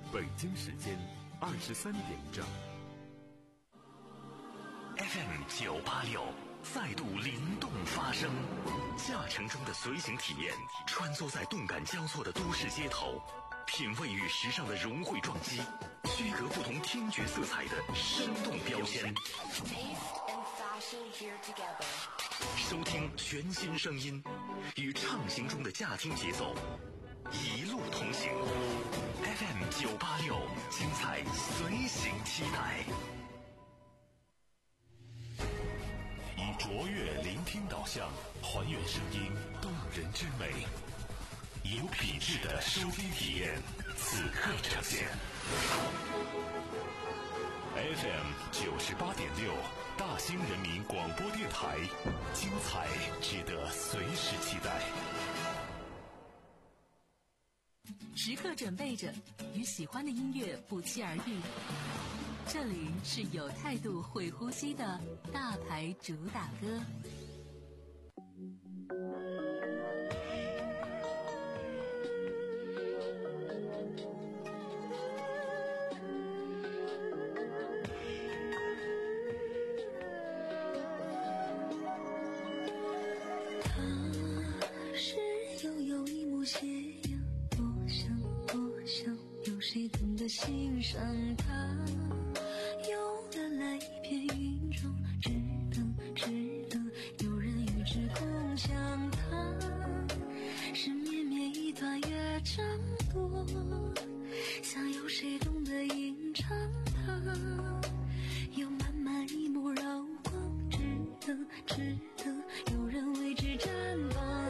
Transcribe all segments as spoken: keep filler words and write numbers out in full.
北京时间二十三点整。 F M 九八六再度灵动发声，驾乘中的随行体验，穿梭在动感交错的都市街头，品味与时尚的融汇撞击，区隔不同听觉色彩的生动标签。收听全新声音，与畅行中的驾听节奏，一路同行。F M 九八六，精彩随行期待。以卓越聆听导向，还原声音动人之美，有品质的收听体验，此刻呈现。F M 九十八点六，大兴人民广播电台，精彩值得随时期待。 时刻准备着，与喜欢的音乐不期而遇。这里是有态度会呼吸的大牌主打歌。 他是悠悠一抹斜阳，多想多想，有谁懂得欣赏他？有了那一片云中，只等只等有人与之共享它。是绵绵一段乐章多，想有谁懂得吟唱它？有满满一抹绕光，只等只等有人为之绽放。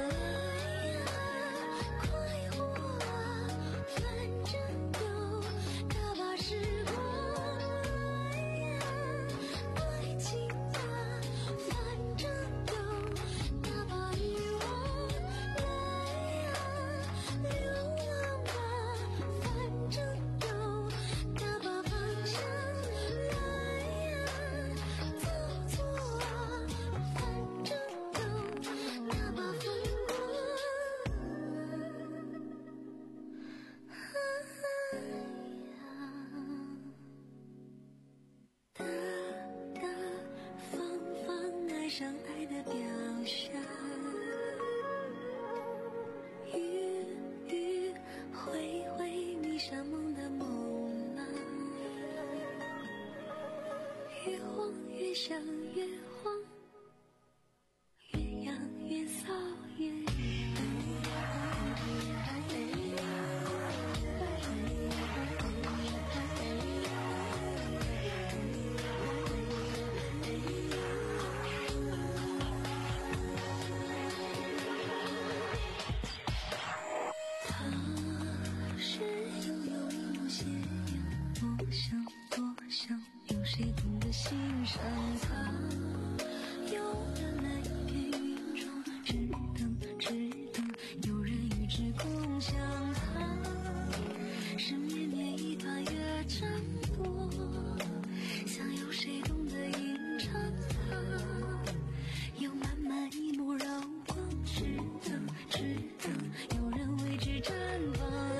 上爱的表象，雨雨挥挥迷上梦的梦啊，越晃越想越晃，越痒越骚越谁懂得欣赏它？有了那一片云中，只等只等有人与之共享它。是绵绵一段乐章多，想有谁懂得吟唱它？有满满一抹绕光，只等只等有人为之绽放。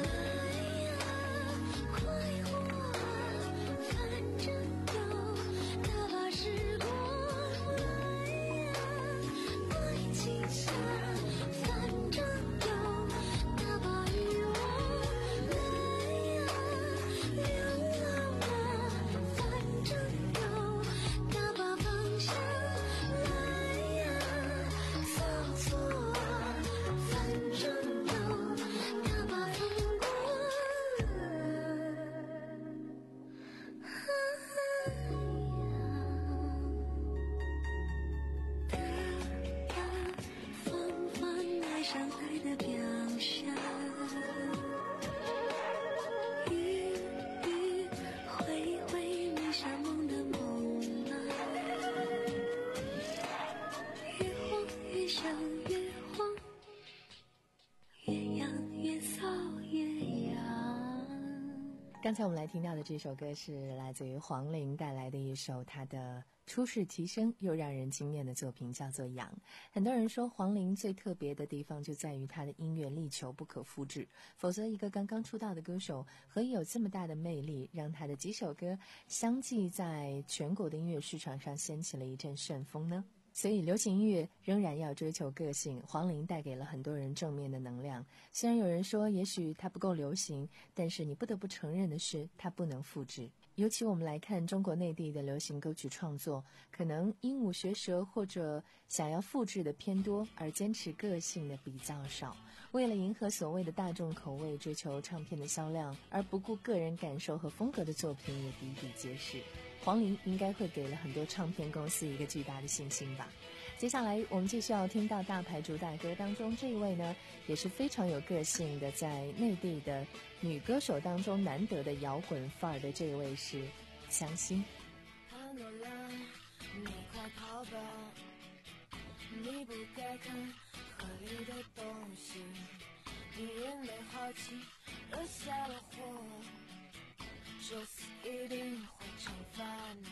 刚才我们来听到的这首歌是来自于黄龄带来的一首她的初试提升又让人惊艳的作品叫做《痒》。很多人说黄龄最特别的地方就在于她的音乐力求不可复制，否则一个刚刚出道的歌手何以有这么大的魅力，让她的几首歌相继在全国的音乐市场上掀起了一阵旋风呢？所以流行音乐仍然要追求个性，黄龄带给了很多人正面的能量。虽然有人说也许它不够流行，但是你不得不承认的是它不能复制。尤其我们来看中国内地的流行歌曲创作，可能鹦鹉学舌或者想要复制的偏多，而坚持个性的比较少。为了迎合所谓的大众口味，追求唱片的销量而不顾个人感受和风格的作品也比比皆是。黄龄应该会给了很多唱片公司一个巨大的信心吧。接下来我们继续要听到大牌主打歌当中这一位呢，也是非常有个性的，在内地的女歌手当中难得的摇滚范儿的这一位是江心。 潘多拉，你快跑吧，你不该看河里的东西，你因为好奇惹下了祸，这次一定会惩罚你。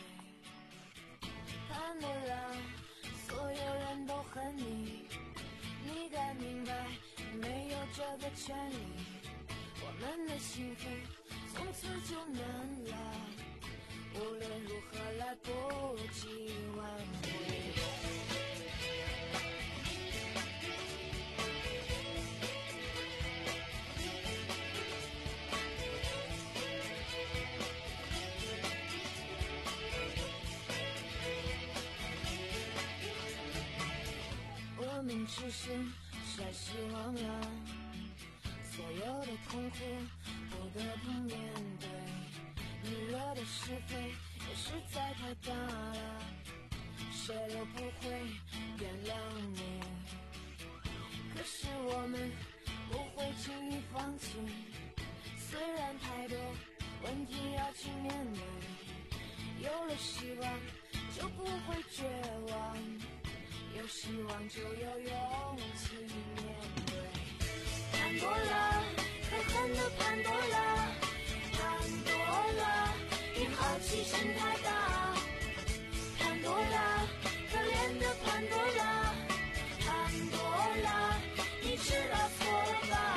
潘多拉，所有人都恨你，你该明白你没有这个权利，我们的心扉从此就难了，无论如何来不及挽回。我们只是太失望了，所有的痛苦不得不面对，你惹的是非也实在太大了，谁都不会原谅你。可是我们不会轻易放弃，虽然太多问题要去面对，有了希望就不会绝望，有希望就有勇气面对。潘多拉，可恨的潘多拉，潘多拉，你好奇心太大。潘多拉，可怜的潘多拉，潘多拉，你知道错了吧？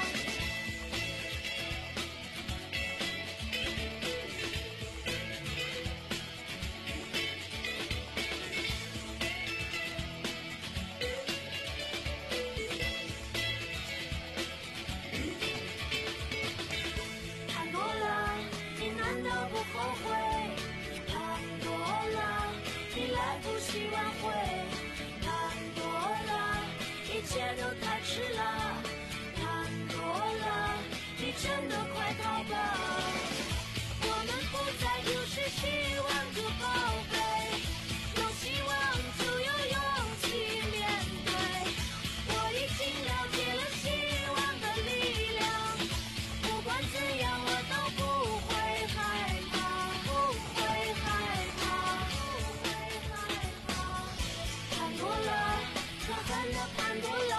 一切都太迟了，潘多拉，你真的快逃吧！我们不再丢失希望的宝贝，有希望就有勇气面对。我已经了解了希望的力量，不管怎样我都不会害怕，不会害怕，不会害怕。潘多拉，可恨的潘多拉，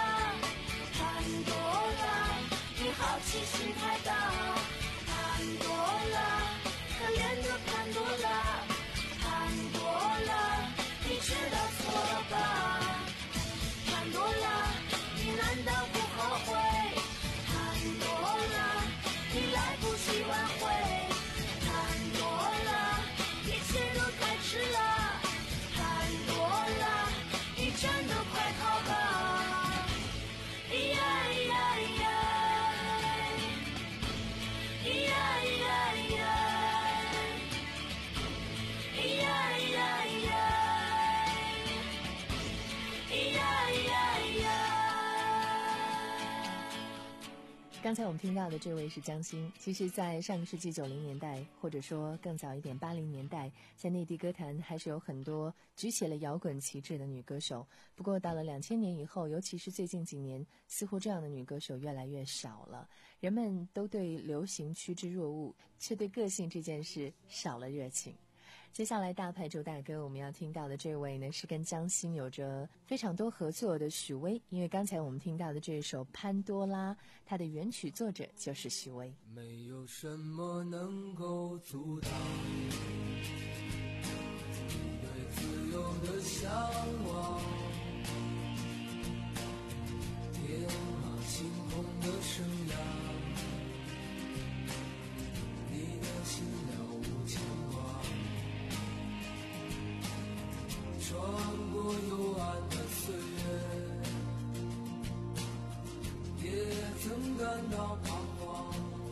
好奇心太大。潘多拉，可怜的潘多拉，潘多拉，你知道错了吧？潘多拉，你难道不后悔？潘多拉，你来不及挽回。潘多拉，一切都太迟了。潘多拉，你真的快逃吧！呀呀呀！ 刚才我们听到的这位是江心，其实在上个世纪九零年代，或者说更早一点八零年代，在内地歌坛还是有很多举起了摇滚旗帜的女歌手。不过到了两千年以后，尤其是最近几年，似乎这样的女歌手越来越少了，人们都对流行趋之若鹜，却对个性这件事少了热情。接下来大牌主打歌我们要听到的这位呢，是跟江心有着非常多合作的许巍，因为刚才我们听到的这首潘多拉，它的原曲作者就是许巍。 没有什么能够阻挡你你对自由的向往，天马行空的生涯，你的心了无牵挂，穿过幽暗的岁月，也曾感到彷徨。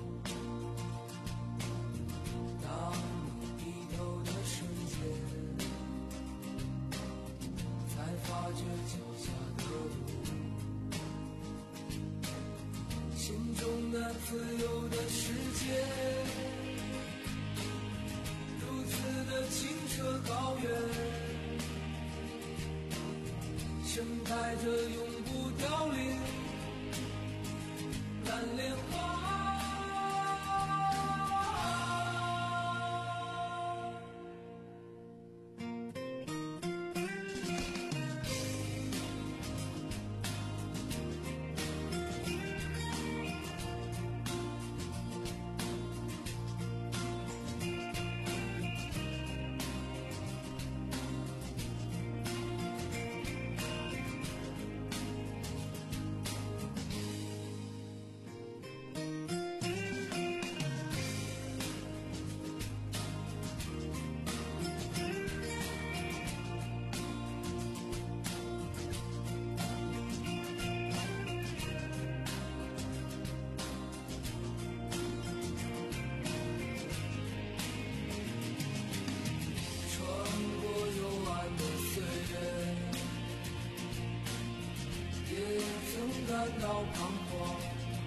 当你低头的瞬间，才发觉脚下的路，心中那自由的世界，如此的清澈高远，盛开着永不凋零蓝莲花。感到彷徨，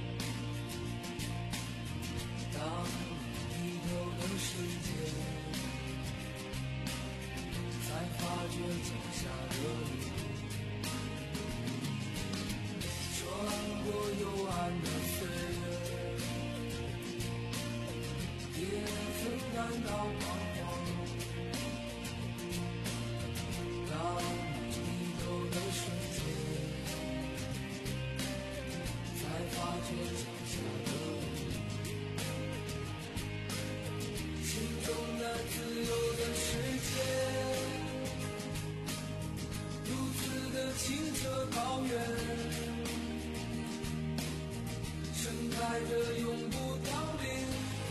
当你低头的瞬间，才发觉脚下的路，穿过幽暗的岁月，也曾感到彷徨，当你低头的瞬间，发觉脚下的路，心中那自由的世界，如此的清澈高远，盛开着永不凋零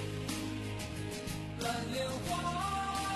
蓝莲花。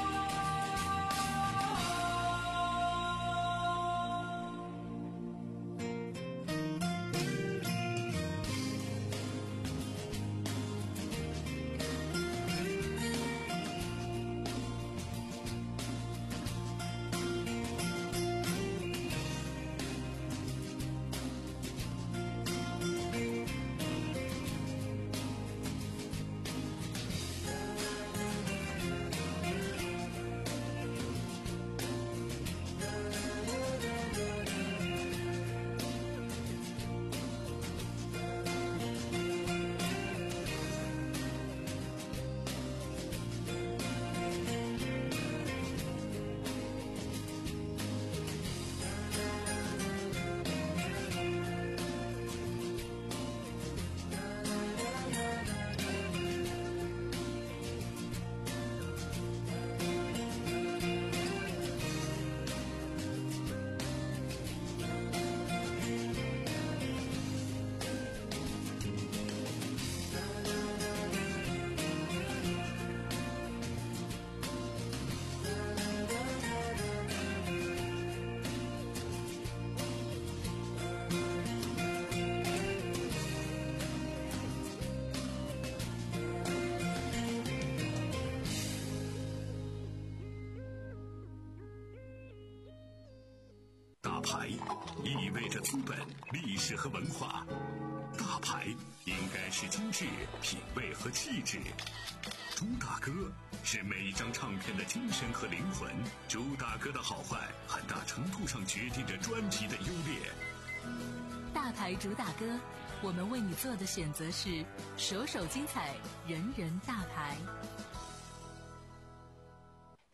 牌意味着资本、历史和文化，大牌应该是精致、品味和气质。朱大哥是每一张唱片的精神和灵魂，朱大哥的好坏很大程度上决定着专辑的优劣。 大牌主打歌，我们为你做的选择是首首精彩，人人大牌。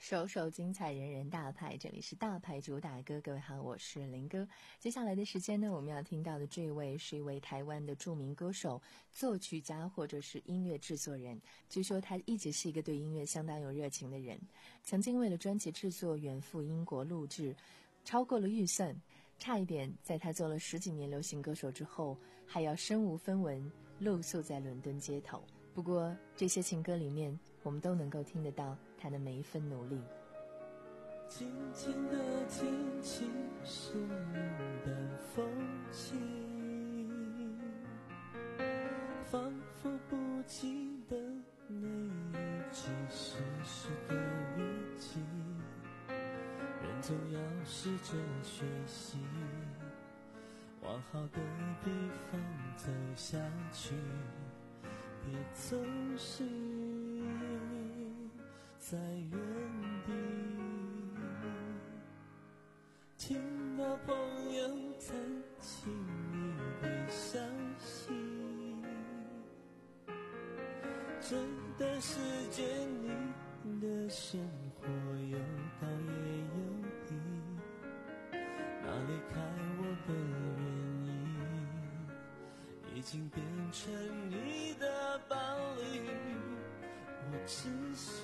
首首精彩，人人大牌，这里是大牌主打歌。各位好，我是林哥。接下来的时间呢，我们要听到的这位是一位台湾的著名歌手、作曲家或者是音乐制作人。据说他一直是一个对音乐相当有热情的人，曾经为了专辑制作远赴英国录制，超过了预算，差一点在他做了十几年流行歌手之后，还要身无分文露宿在伦敦街头。不过这些情歌里面，我们都能够听得到他的每一分努力。 静静地听清生命的风景，仿佛不记得那一句世事的语境，人总要试着学习，往好的地方走下去，别总是在原地。听到朋友谈起你别伤心，这段时间你的生活有高也有低，哪离开我的原因已经变成你的伴侣，我只是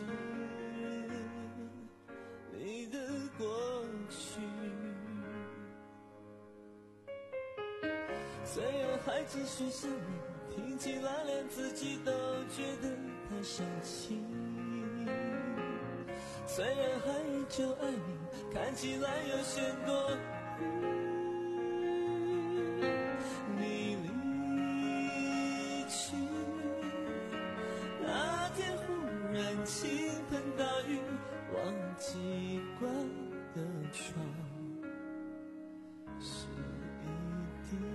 你的过去。虽然还继续想你，听起来连自己都觉得太伤心，虽然还依旧爱你，看起来有些多你离去那天，忽然倾盆大雨，忘记关的窗是一滴。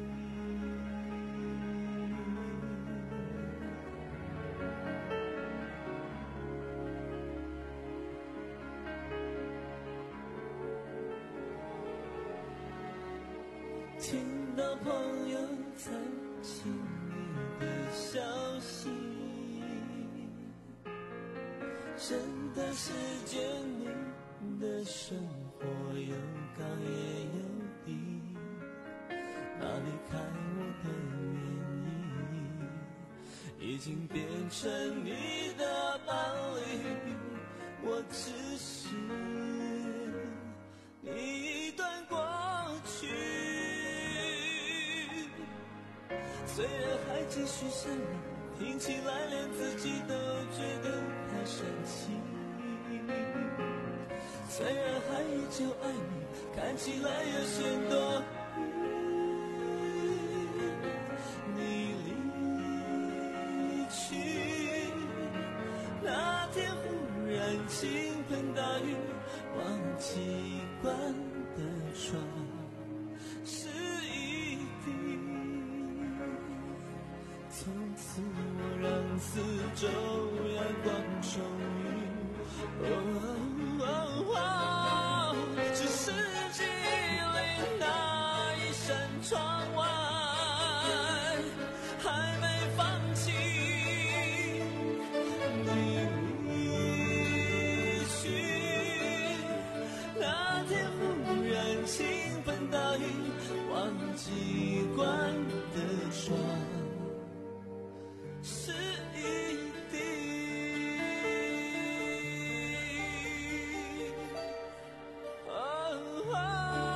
听到朋友谈起你的消息，真的是见你的生活有高也有低，哪离开我的原因已经变成你的伴侣，我只是你一段过去。虽然还继续想你，听起来连自己都觉得太生气，虽然还依旧爱你，看起来有些多你离去那天，忽然倾盆大雨，忘记关的窗是一滴，从此我让四周阳光充裕，哦哦哦，只是记忆里那一扇窗外还没放弃，你离去那天，忽然倾盆大雨，忘记关的窗是一滴。哦哦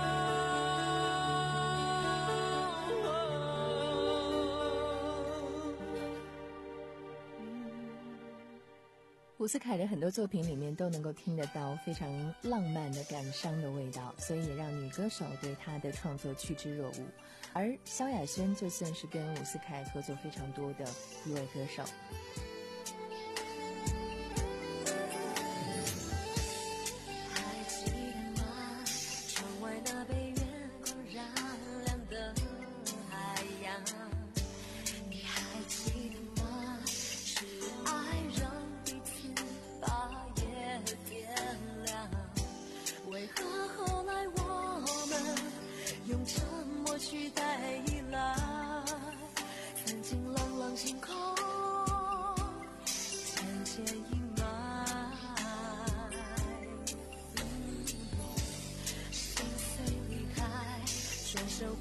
伍思凯的很多作品里面都能够听得到非常浪漫的感伤的味道，所以也让女歌手对他的创作趋之若鹜。而萧亚轩就算是跟伍思凯合作非常多的一位歌手。 还记得吗？窗外那被月光染亮的海洋。你还记得吗？是爱让彼此把夜点亮。为何后来我们用沉默取代依赖？曾经朗朗星空，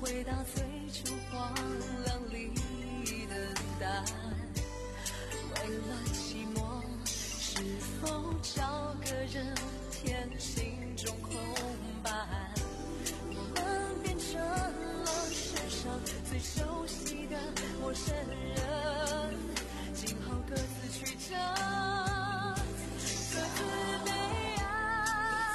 回到最初荒凉里的答案。为了寂寞，是否找个人填心中空白？我们变成了世上最熟悉的陌生人，今后各自去找，各自悲哀。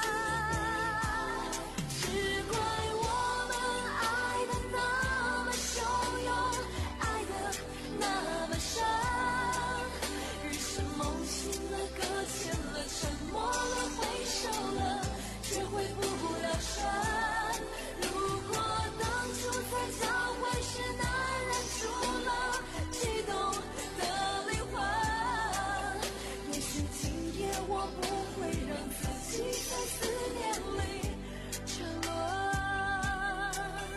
只怪我们爱的那么汹涌，爱的那么深，于是梦醒了，搁浅了，沉默了，回首了，却回不了神。如果当初在交汇时难忍住了悸动的灵魂，也许今夜我不会让自己在思念里沉沦。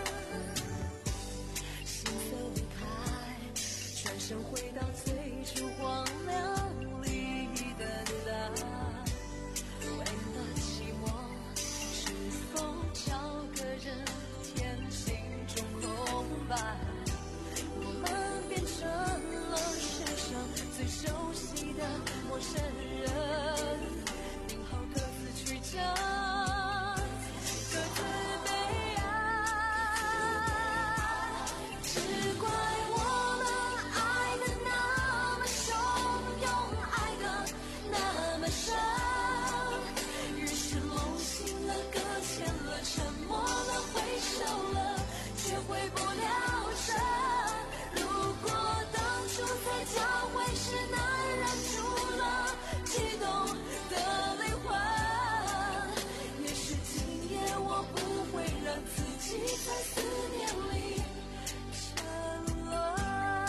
心色离开，转身回到最初荒凉里的答案。为了寂寞，是否找个人填心中空白？我们变成了世上最熟悉的陌生人，今后各自去找，各自悲哀。只怪我们爱的那么汹涌，爱的那么深，于是梦醒了，搁浅了，沉默了，回首了，却回不了神。如果当初在交汇时难忍住了悸动的灵魂，也许今夜我不会让自己在思念里沉沦。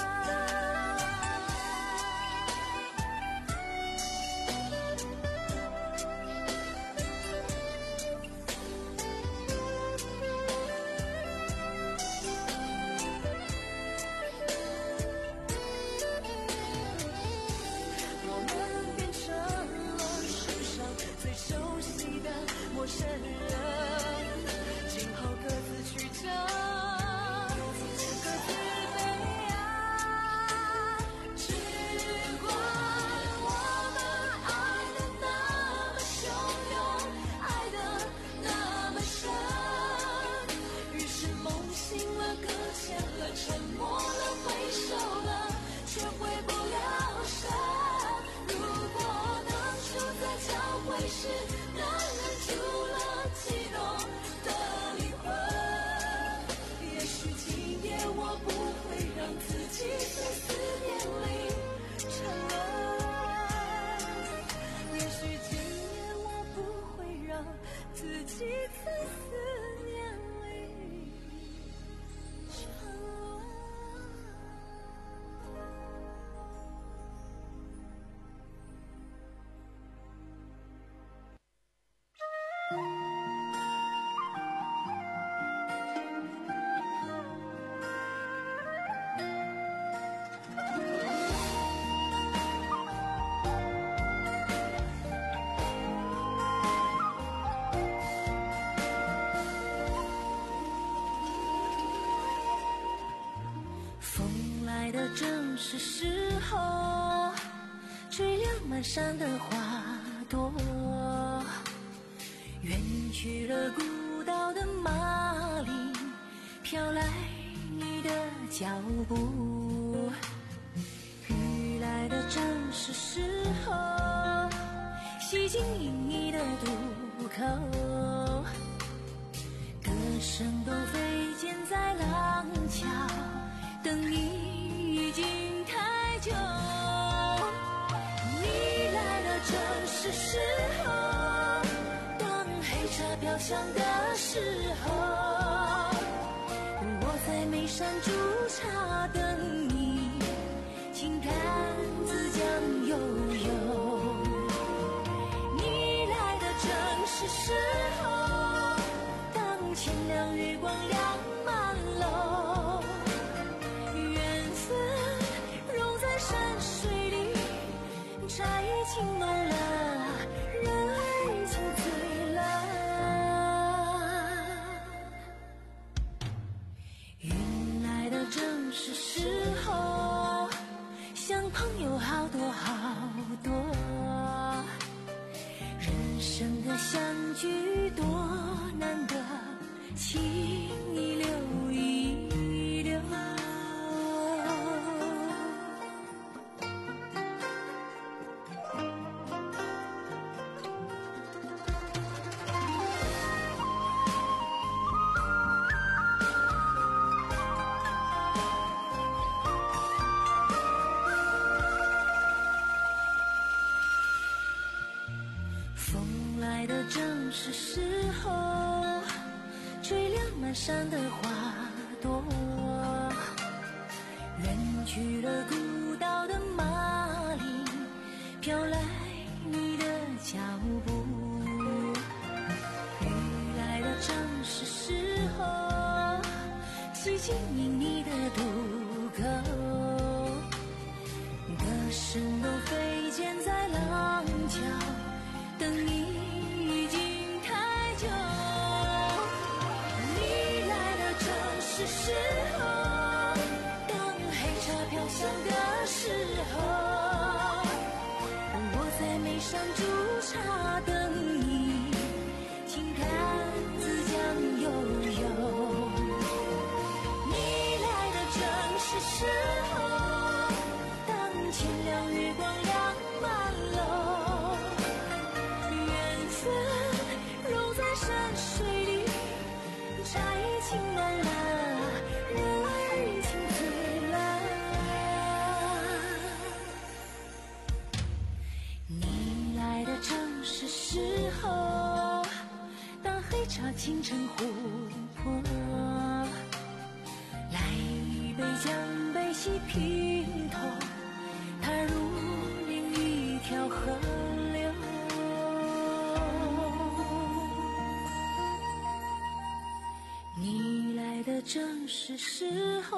我们变成了世上最熟悉的陌生人，今后各自去找，各自悲哀。只怪我们爱的那么汹涌，爱的那么深，于是梦醒了，搁浅了，沉默了，回首了，却回不了神。如果当初在交汇时难忍住了悸动的灵魂，也许今夜我不会让自己在思念里沉沦。也许今夜我不会让自己在思念里沉沦。风来的正是时候，吹亮满山的花朵，远去了孤岛的马铃，飘来你的脚步。雨来的正是时候，洗净你的渡口，歌声都飞溅在廊桥，等你已经太久。你来的正是时候，当黑茶飘香的时候，我在眉山煮茶等你，轻弹自江悠悠。你来的正是时候，当千两月光亮满楼，缘分融在山水里，茶已经浓了，人儿已经醉了。 情一流一流。风来的正是时候，吹亮满山的花朵，远去了古道的马铃，飘来你的脚步。雨来的正是时候，洗净你的渡口，歌声都飞溅在廊桥，等你已经太久。你来的正是时候，当黑茶飘香的时候，我在眉山煮茶等你，听看子江悠悠。你来的正是时候，当千两月光亮满楼，揉在山水里，茶已经暖了，人儿已经醉了。你来的正是时候，当黑茶倾城湖泊，来一杯江杯洗平头，它如另一条河流。你来的正是时候，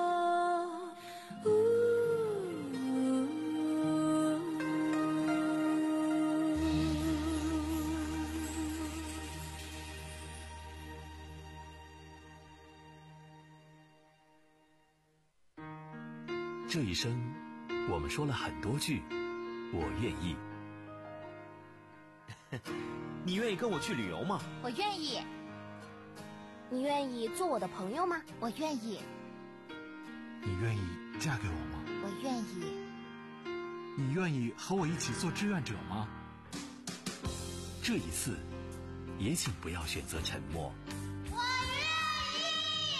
这一生，我们说了很多句“我愿意”。 你愿意跟我去旅游吗？ 我愿意。你愿意做我的朋友吗？我愿意。 你愿意嫁给我吗？ 我愿意。 你愿意和我一起做志愿者吗？ 这一次，也请不要选择沉默。 我愿意。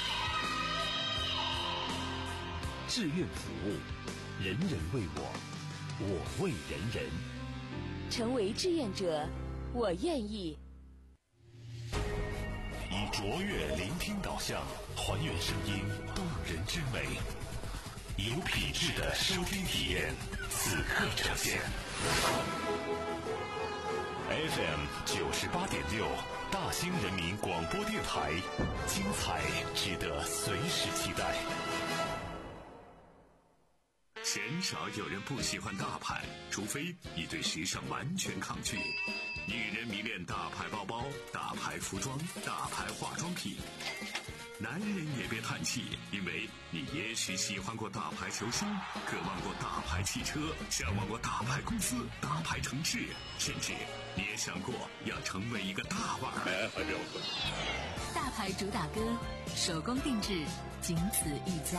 志愿服务，人人为我，我为人人。 成为志愿者，我愿意。 以卓越聆听导向，还原声音动人之美，有品质的收听体验，此刻呈现。F M 九十八点六，大兴人民广播电台，精彩值得随时期待。 鲜少有人不喜欢大牌，除非你对时尚完全抗拒。女人迷恋大牌包包、大牌服装、大牌化妆品。男人也别叹气，因为你也许喜欢过大牌球星，渴望过大牌汽车，向往过大牌公司、大牌城市，甚至你也想过要成为一个大腕儿。 大牌主打歌，手工定制，仅此一家。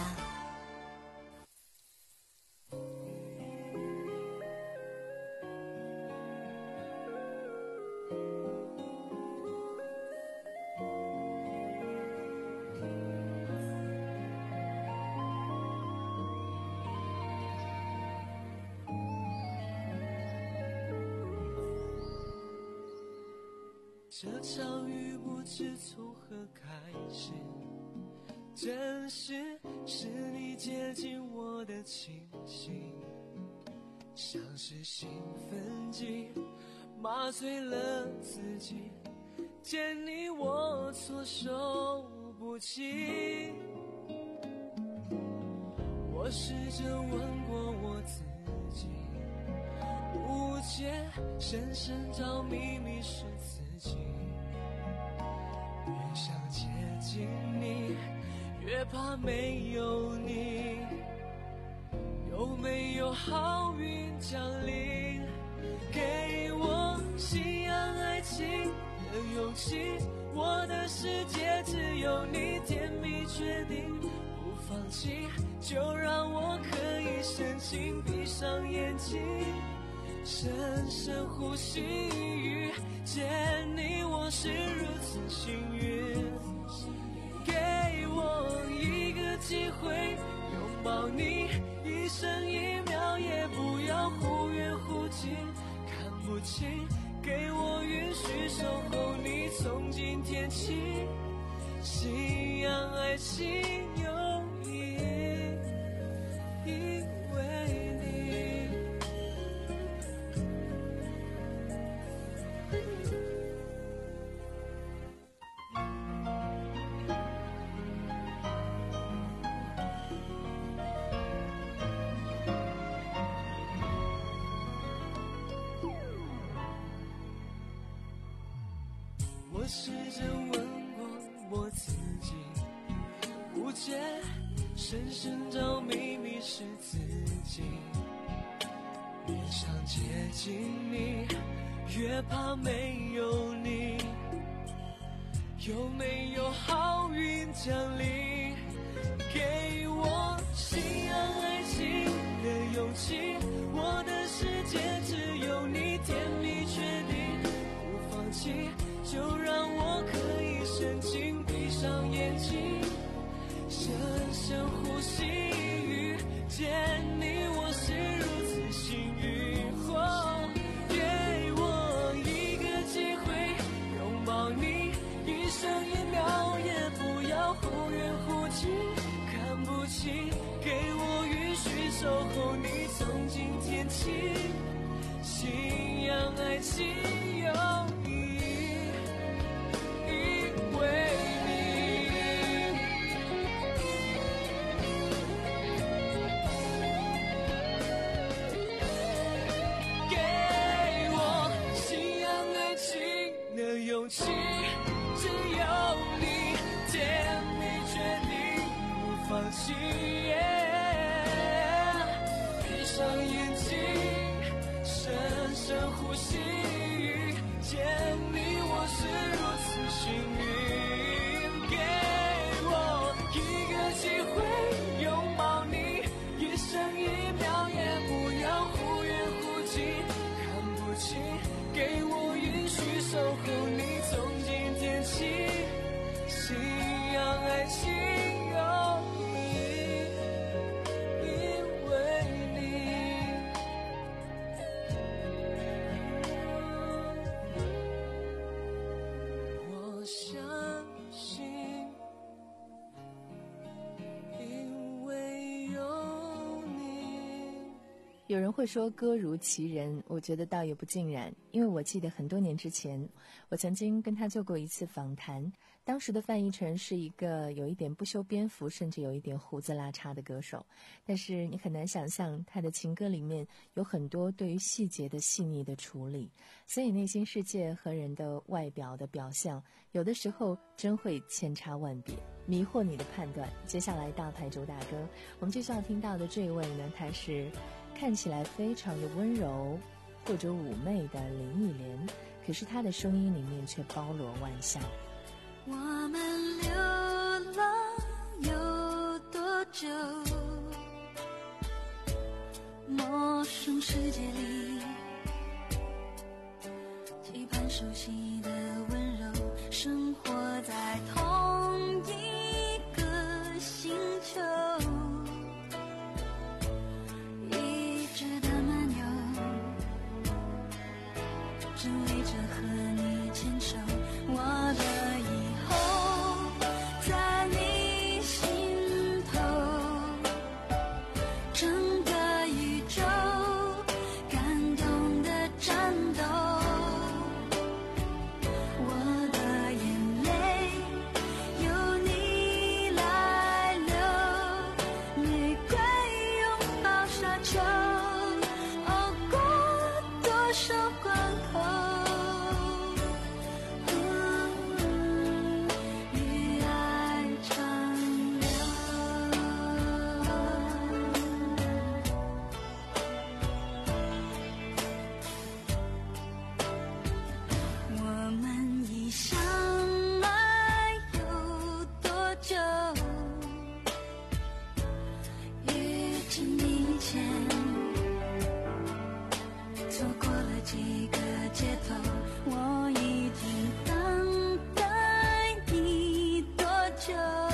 这场雨不知从何开始，真实是你接近我的清醒，像是兴奋剂麻醉了自己，见你我措手不及。我试着问过我自己，无解深深着迷迷是自己，越想接近你越怕没有你，有没有好运降临，给我信仰爱情的勇气， 我的世界只有你，甜蜜确定不放弃，就让我可以深情闭上眼睛，深深呼吸。遇见你我是如此幸运，给我一个机会拥抱你，一生一秒也不要忽远忽近，看不清，给我允许守候你，从今天起，信仰爱情有意义，因为你。我试着问过我自己，无解，深深着迷迷失自己，越想接近你，越怕没有你，有没有好运降临，给我信仰爱情的勇气，我的世界只有你，甜蜜确定不放弃，就让我可以深情闭上眼睛，深深呼吸。遇见你我是如此幸运，哦，给我一个机会拥抱你，一生一秒也不要忽远忽近，看不清，给我允许守候你，从今天起，信仰爱情有意义，因为勇气只有你，甜蜜决定不放弃，闭上眼睛，深深呼吸，遇见你我是如此幸运，给我一个机会拥抱你，一生一秒也不要忽远忽近，看不清，给我允许守候你，从今天起，信仰爱情有意义，因为你。我相信，因为有你。 有人会说歌如其人，我觉得倒也不尽然，因为我记得很多年之前，我曾经跟他做过一次访谈，当时的范逸臣是一个有一点不修边幅，甚至有一点胡子拉碴的歌手，但是你很难想象他的情歌里面有很多对于细节的细腻的处理，所以内心世界和人的外表的表象有的时候真会千差万别，迷惑你的判断。接下来大牌主打歌我们接下来听到的这一位呢，他是看起来非常的温柔或者妩媚的林忆莲，可是她的声音里面却包罗万象。 我们流浪有多久？陌生世界里，期盼熟悉的温柔，生活在同一个星球。只为着和你牵手，我的以后在你心头，整个宇宙感动的战斗， 几个街头，我已经等待你多久？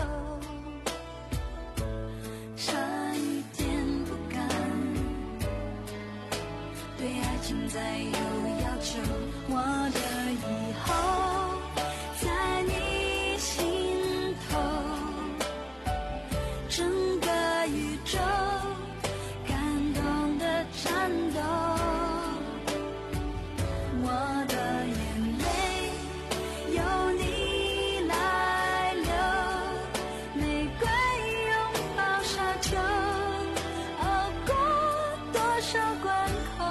差一点不敢对爱情再有要求，我的以后在你心头，整个宇宙感动的颤抖，我的眼泪由你来流，玫瑰拥抱沙丘，熬过多少关口，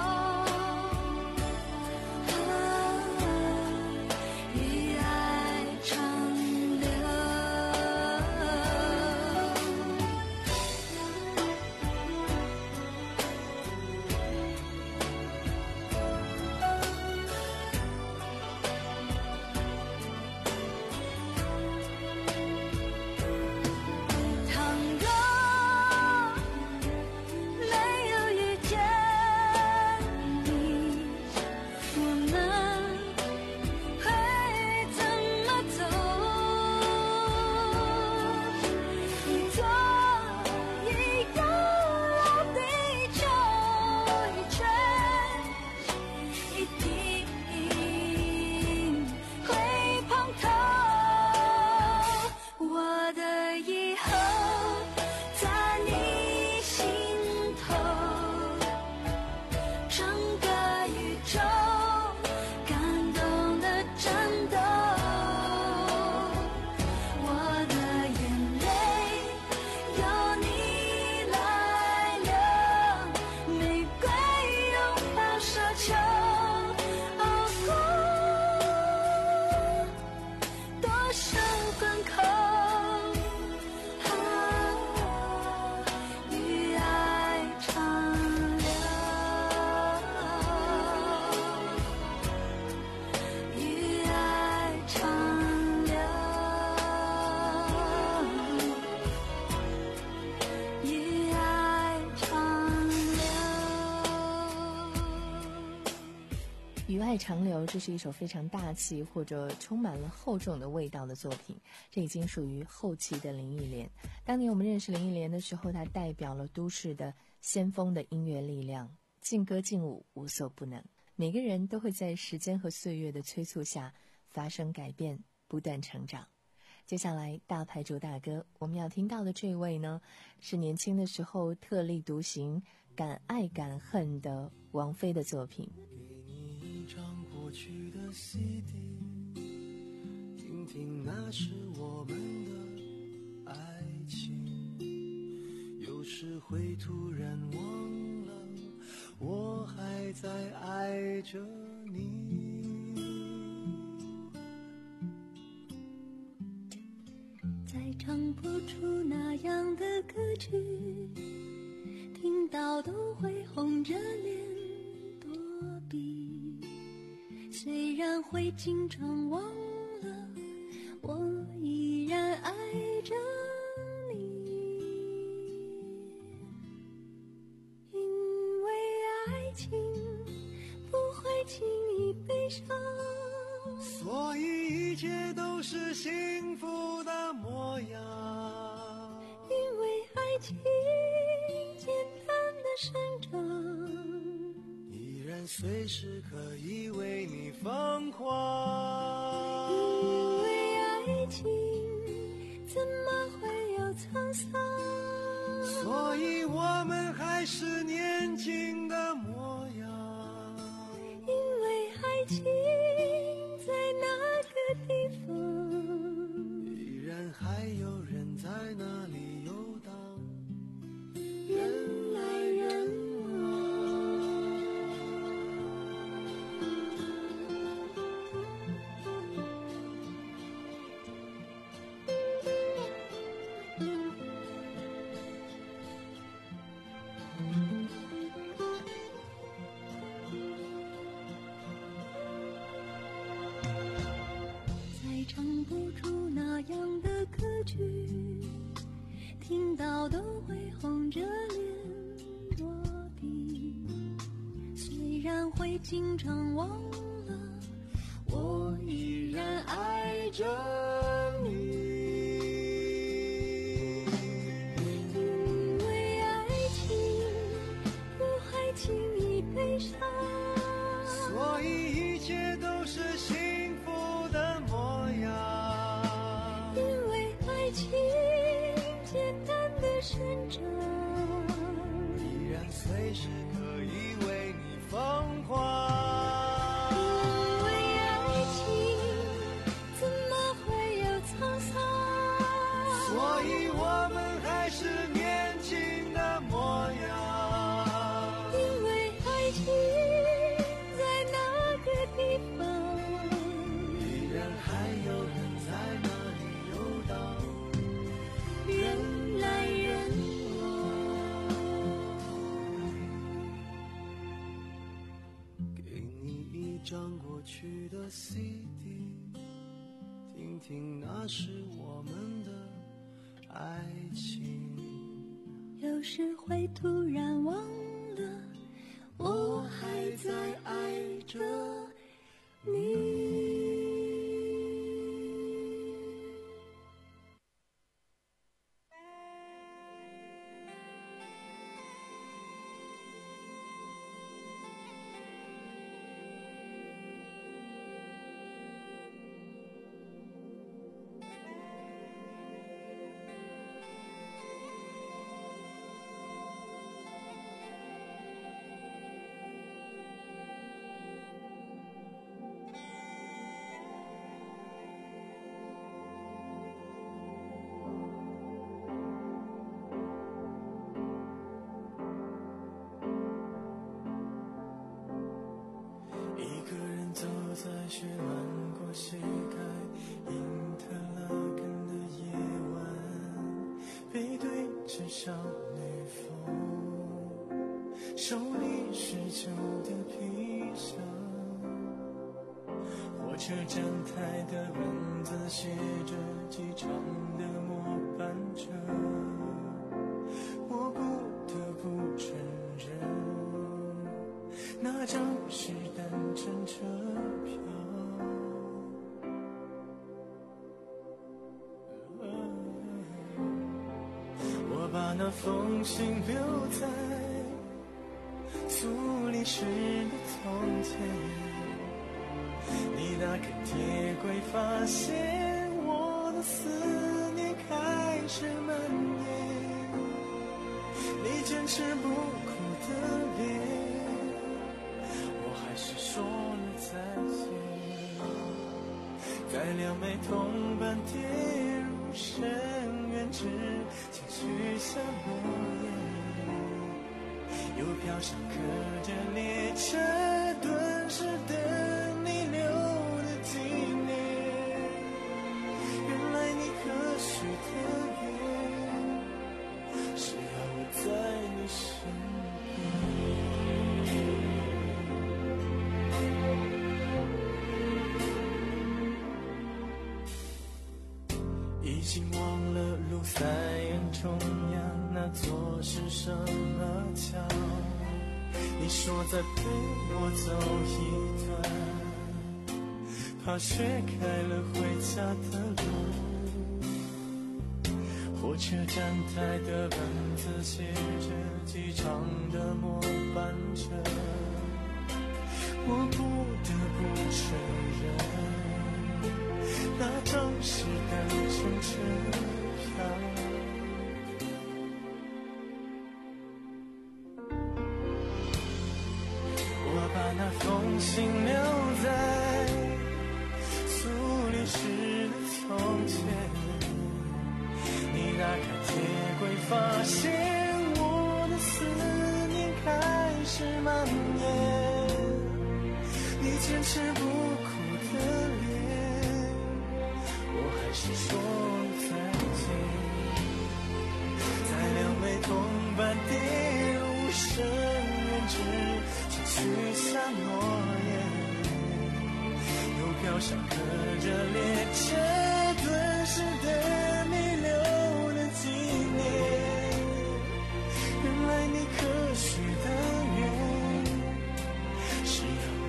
与爱长流。倘若没有遇见你，我们会怎么走？一座一个老地球，一圈一定会碰头。我的以后在你心头，整个宇宙感动的颤抖，我的眼泪由你来流，玫瑰拥抱沙丘，熬过多少关口，与爱长流，与爱长流，与爱长流。 与爱长流，这是一首非常大气或者充满了厚重的味道的作品，这已经属于后期的林忆莲。当年我们认识林忆莲的时候，她代表了都市的先锋的音乐力量，劲歌劲舞无所不能。每个人都会在时间和岁月的催促下发生改变，不断成长。接下来大牌主打歌，我们要听到的这位呢，是年轻的时候特立独行、敢爱敢恨的王菲的作品。 一张过去的 C D， 听听那是我们的爱情，有时会突然忘了我还在爱着你。 再唱不出那样的歌曲，听到都会红着脸躲避，虽然会经常忘了我依然爱着你，因为爱情不会轻易悲伤， 所以一切都是幸福的模样， 因为爱情简单的生长， 依然随时可以为你疯狂， 因为爱情怎么会有沧桑， 所以我们还是年轻的模样， 因为爱情在那个地方， 依然还有人在那里游荡，人来人往。 经常忘了，我依然爱着你。因为爱情不会轻易悲伤， 所以一切都是幸福的模样。 因为爱情简单的生长， 依然随时可以为你疯狂。 因为爱情怎么会有沧桑， 所以我们还是年轻的模样。 因为爱情在那个地方， 依然还有人在那里游荡， 人来人给你一张过去的 C D， 听听那是我们的爱情。 有时会突然忘了，我还在爱着你。 走在雪漫过膝盖因特拉根的夜晚，背对着少女风，手里是旧的皮箱，火车站台的文字写着机场的末班车，我不得不承认那张是单程车票。我把那封信留在苏黎世的从前，你打开铁柜发现我的思念开始蔓延，你坚持不哭的脸，还是说了再见，在两枚铜板跌入深渊之前许下诺言，邮票上刻着列车顿时等你留的纪念，原来你可许的愿是要我在你身边。已经忘了卢塞恩中央那座是什么桥，你说再陪我走一段，怕雪开了回家的路，火车站台的文字写着机场的末班车，我不得不承认那张是单程车票。我把那封信留在苏黎世的从前，你打开铁柜发现我的思念开始蔓延，你坚持不哭的脸，我还是说了再见，在两枚铜板跌入深渊之前许下诺言，邮票上刻着列车顿时的你留的纪念，原来你可许的愿是要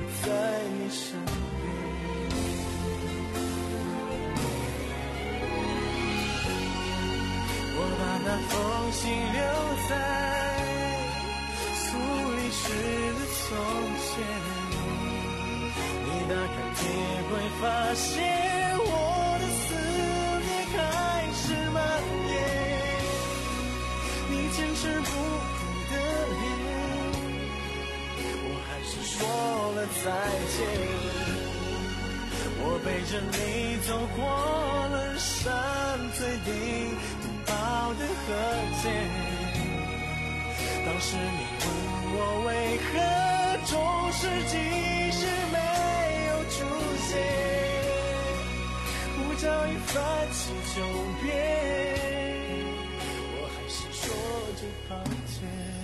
那封信留在苏黎世的从前。你打开铁柜，发现我的思念开始蔓延。你坚持不变的脸，我还是说了再见。我背着你走过了山最顶不保的河间，当时你问我为何中世纪时没有出现，我早已翻起九遍，我还是说着抱歉。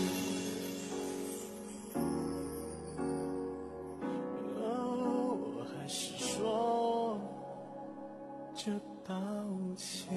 这抱歉。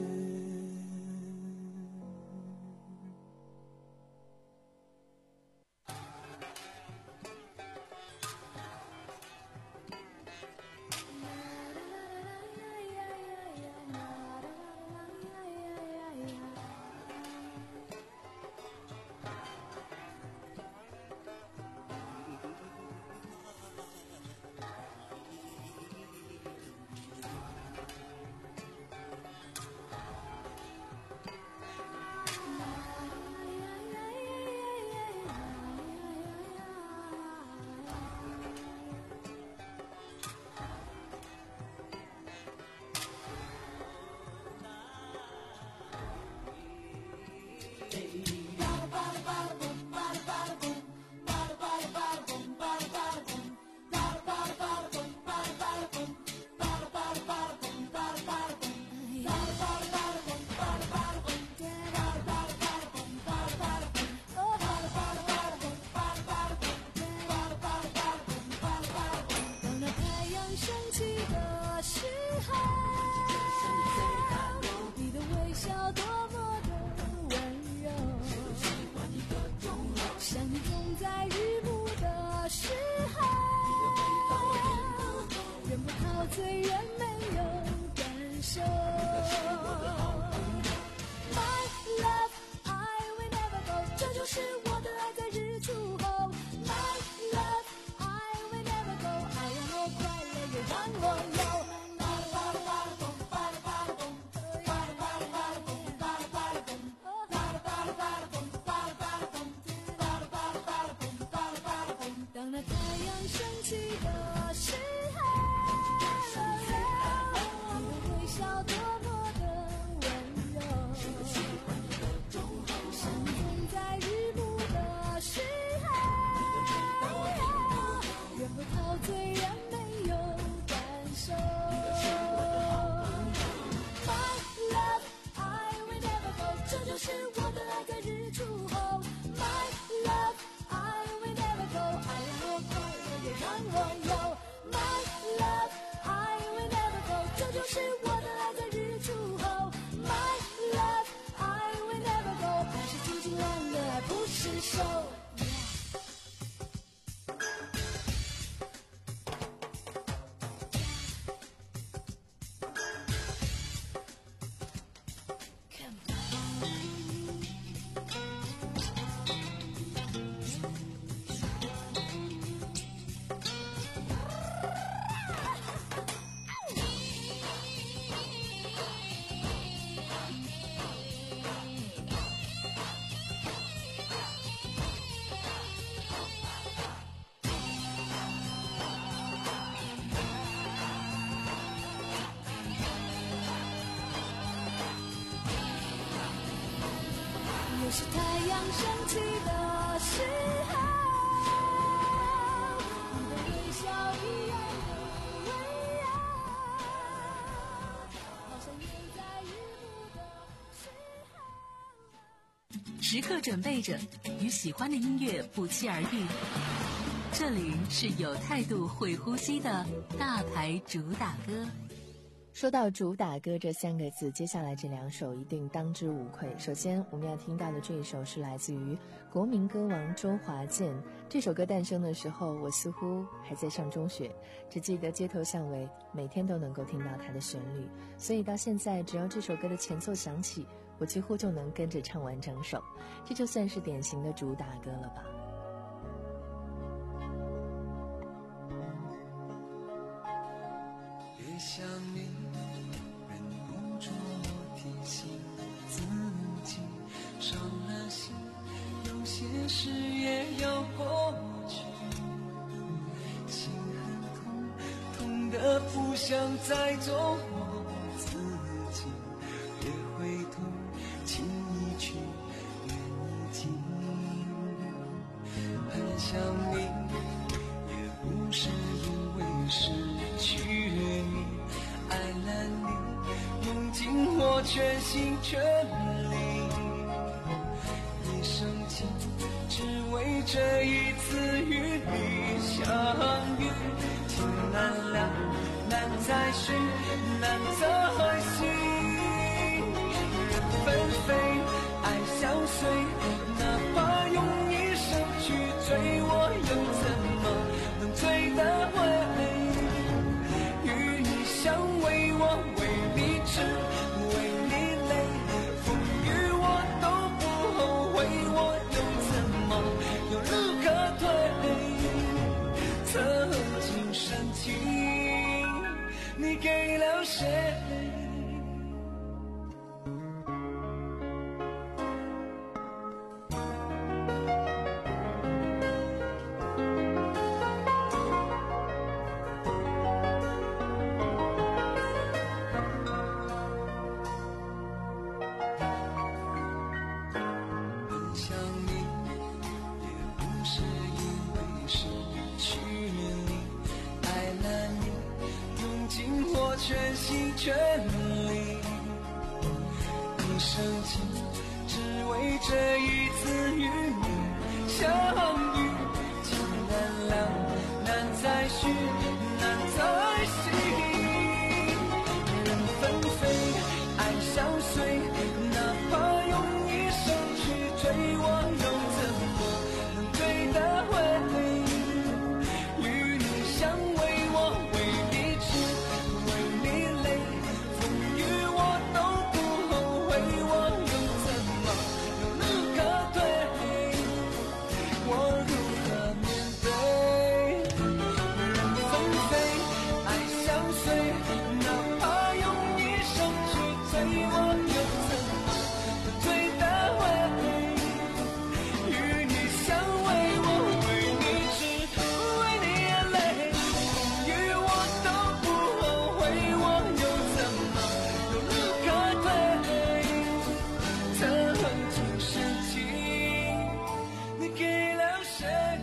是太阳升起的时候，你的微笑一样的温柔，好像远在日暮的时候。 时刻准备着，与喜欢的音乐不期而遇。这里是有态度、会呼吸的大牌主打歌。 说到主打歌这三个字，接下来这两首一定当之无愧。首先我们要听到的这一首是来自于国民歌王周华健。这首歌诞生的时候，我似乎还在上中学，只记得街头巷尾每天都能够听到它的旋律，所以到现在只要这首歌的前奏响起， 我几乎就能跟着唱完整首，这就算是典型的主打歌了吧。 别想你，忍不住我提醒自己，伤了心，有些事也要过去。心很痛，痛得不想再做我自己，别回头，情已去，缘已尽。很想你，也不是因为失去你，爱了你，用尽我全心全力。一生情，只为这一次与你相遇。情难了，难再续，难再续。人纷飞，爱相随，哪怕用一生去追，我又怎么能追得回？与你相偎，我为你痴，为你累，风雨我都不后悔，我又怎么有路可退？曾经深情，你给了谁？全心全力，一生情，只为这一次与你相遇。情难了，难再续，难再续。人纷飞，爱相随，哪怕用一生去追，我又怎么能追得回？与你相偎，我为你痴，为你累，风雨我都不后悔，我又怎么有路可退？我如何面对？人纷飞，爱相随，哪怕用一生去追，我又怎么能追得回？与你相偎，我为你痴，为你累，风雨我都不后悔，我又怎么有路可退？曾经深情，你给了谁？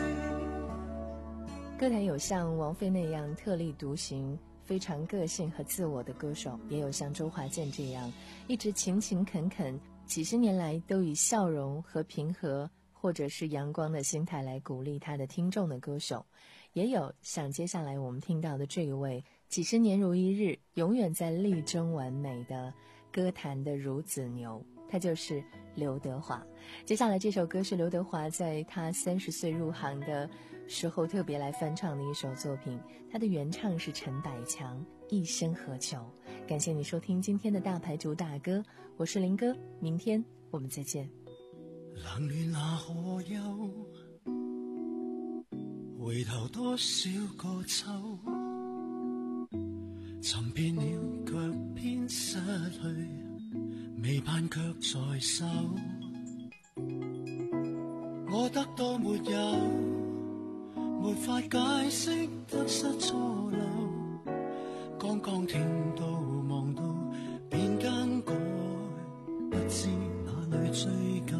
歌坛有像王菲那样特立独行、非常个性和自我的歌手，也有像周华健这样一直勤勤恳恳，几十年来都以笑容和平和或者是阳光的心态来鼓励他的听众的歌手，也有像接下来我们听到的这一位几十年如一日，永远在力争完美的歌坛的孺子牛，他就是刘德华。接下来这首歌是刘德华在他三十岁入行的时候特别来翻唱的一首作品，他的原唱是陈百强，一生何求。感谢你收听今天的大牌主打歌，我是林哥，明天我们再见。 冷暖那可休，回頭多少個秋，尋遍了卻偏失去，未盼卻在手。我得到沒有，沒法解釋得失錯漏，剛剛聽到望到便更改，不知哪裏追究。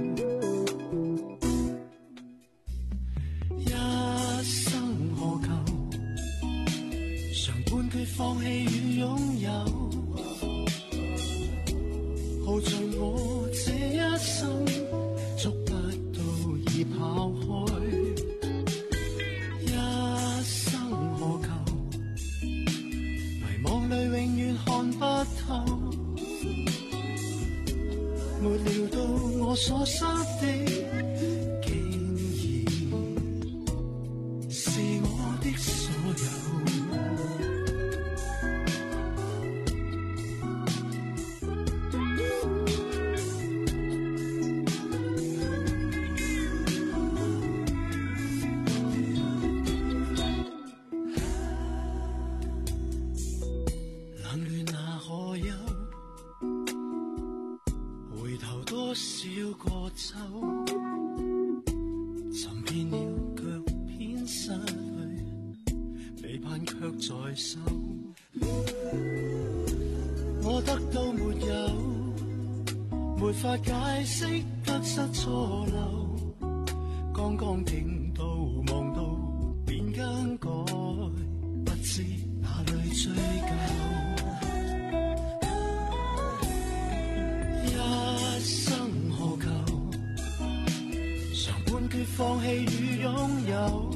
一生何求，常半決放棄與擁有，耗盡我這一生，捉不到已跑開。一生何求，迷惘裏永遠看不透，沒料到我所失的少個秋，尋遍了卻偏失去，期盼卻在手。我得到沒有，沒法解釋得失錯漏，剛剛聽到望到便更改，不知哪裏追究。一生何求，常半決放棄與擁有，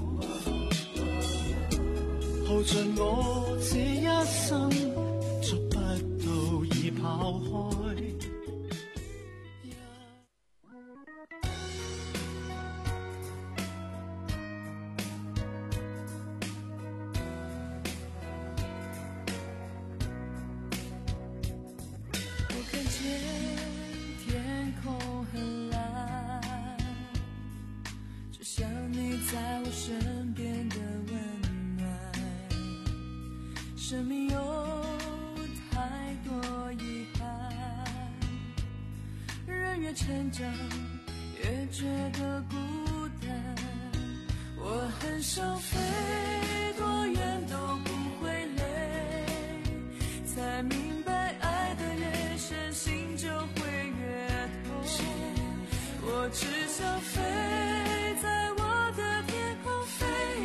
耗盡我這一生，捉不到已跑開。 生命有太多遗憾，人越成长越觉得孤单。我很想飞，多远都不会累，才明白爱的越深，心就会越痛。我只想飞，在我的天空飞，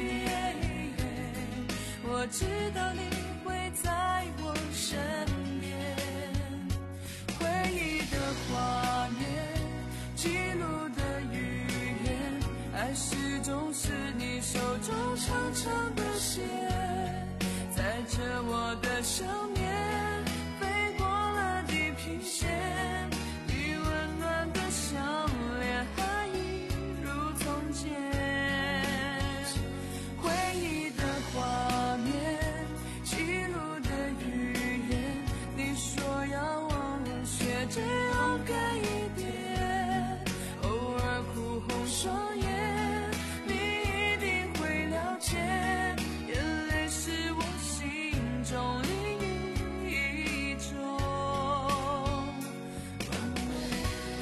我知道你在我身边，回忆的画面，记录的语言，爱始终是你手中长长的线，载着我的想念，飞过了地平线，你温暖的笑脸还一如从前，回忆的画面，学着勇敢一点，偶尔哭红双眼，你一定会了解，眼泪是我心中另一种完美。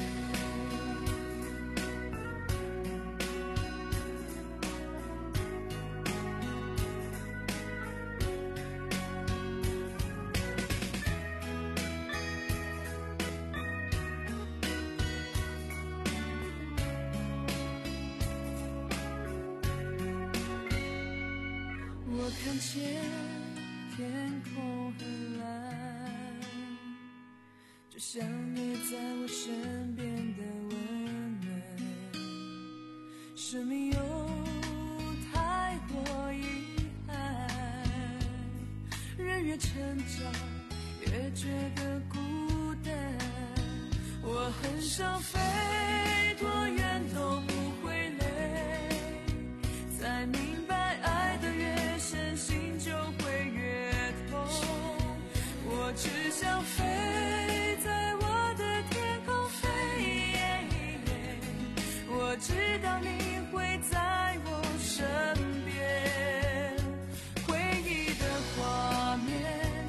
我看见天空很蓝，就像你在我身边的温暖。生命有太多遗憾，人越成长越觉得孤单。我很想飞，多远都不会累，才明白爱的越深，心就会越痛。我只想飞。